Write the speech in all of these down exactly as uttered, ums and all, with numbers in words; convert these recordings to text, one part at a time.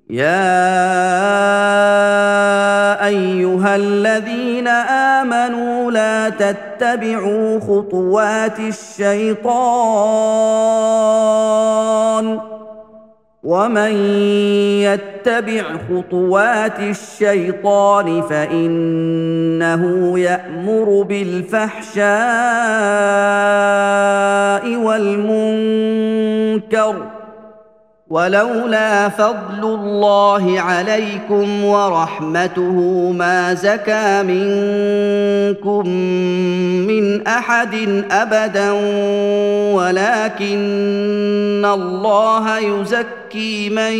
يا ايها الذين امنوا لا تتبعوا خطوات الشيطان ومن يتبع خطوات الشيطان فانه يأمر بالفحشاء والمنكر ولولا فضل الله عليكم ورحمته ما زكى منكم من احد ابدا ولكن الله يزكي من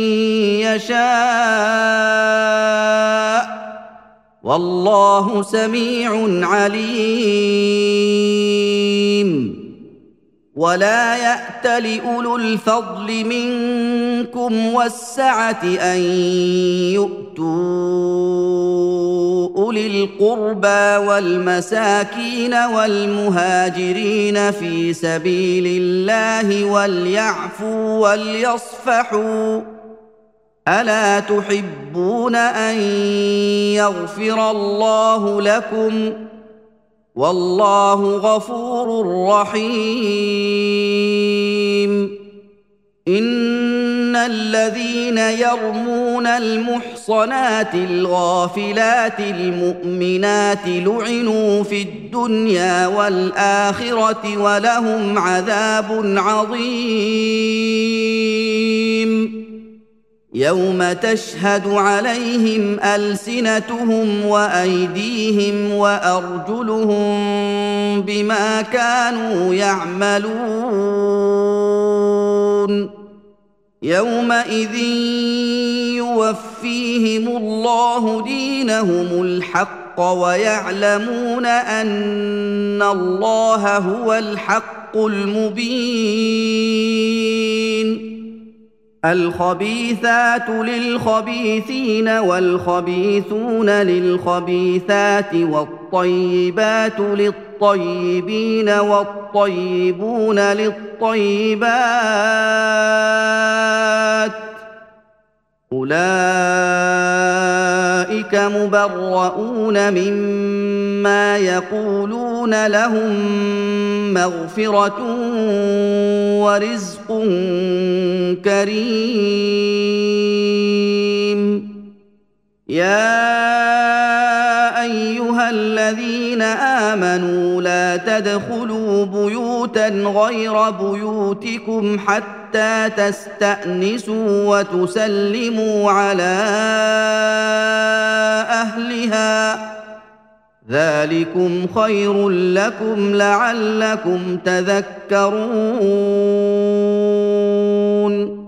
يشاء والله سميع عليم ولا يأتل أولو الفضل منكم والسعة أن يؤتوا أولي القربى والمساكين والمهاجرين في سبيل الله وليعفوا وليصفحوا ألا تحبون أن يغفر الله لكم والله غفور رحيم ان الذين يرمون المحصنات الغافلات المؤمنات لعنوا في الدنيا والاخره ولهم عذاب عظيم يوم تشهد عليهم ألسنتهم وأيديهم وأرجلهم بما كانوا يعملون يومئذ يوفيهم الله دينهم الحق ويعلمون أن الله هو الحق المبين الخبيثات للخبيثين والخبيثون للخبيثات والطيبات للطيبين والطيبون للطيبات أولئك مبرؤون مما يقولون لهم مغفرة ورزق كريم يا أيها الذين آمنوا لا تدخلوا بيوتا غير بيوتكم حتى تستأنسوا وتسلموا على أهلها ذلكم خير لكم لعلكم تذكرون